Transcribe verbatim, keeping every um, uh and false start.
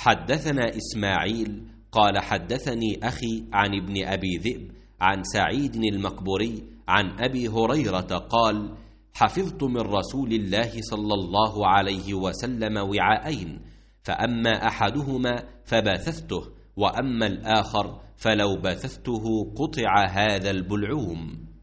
حدثنا إسماعيل قال حدثني أخي عن ابن أبي ذئب عن سعيد المقبري عن أبي هريرة قال: حفظت من رسول الله صلى الله عليه وسلم وعاءين، فأما أحدهما فبثثته، وأما الآخر فلو بثثته قطع هذا البلعوم.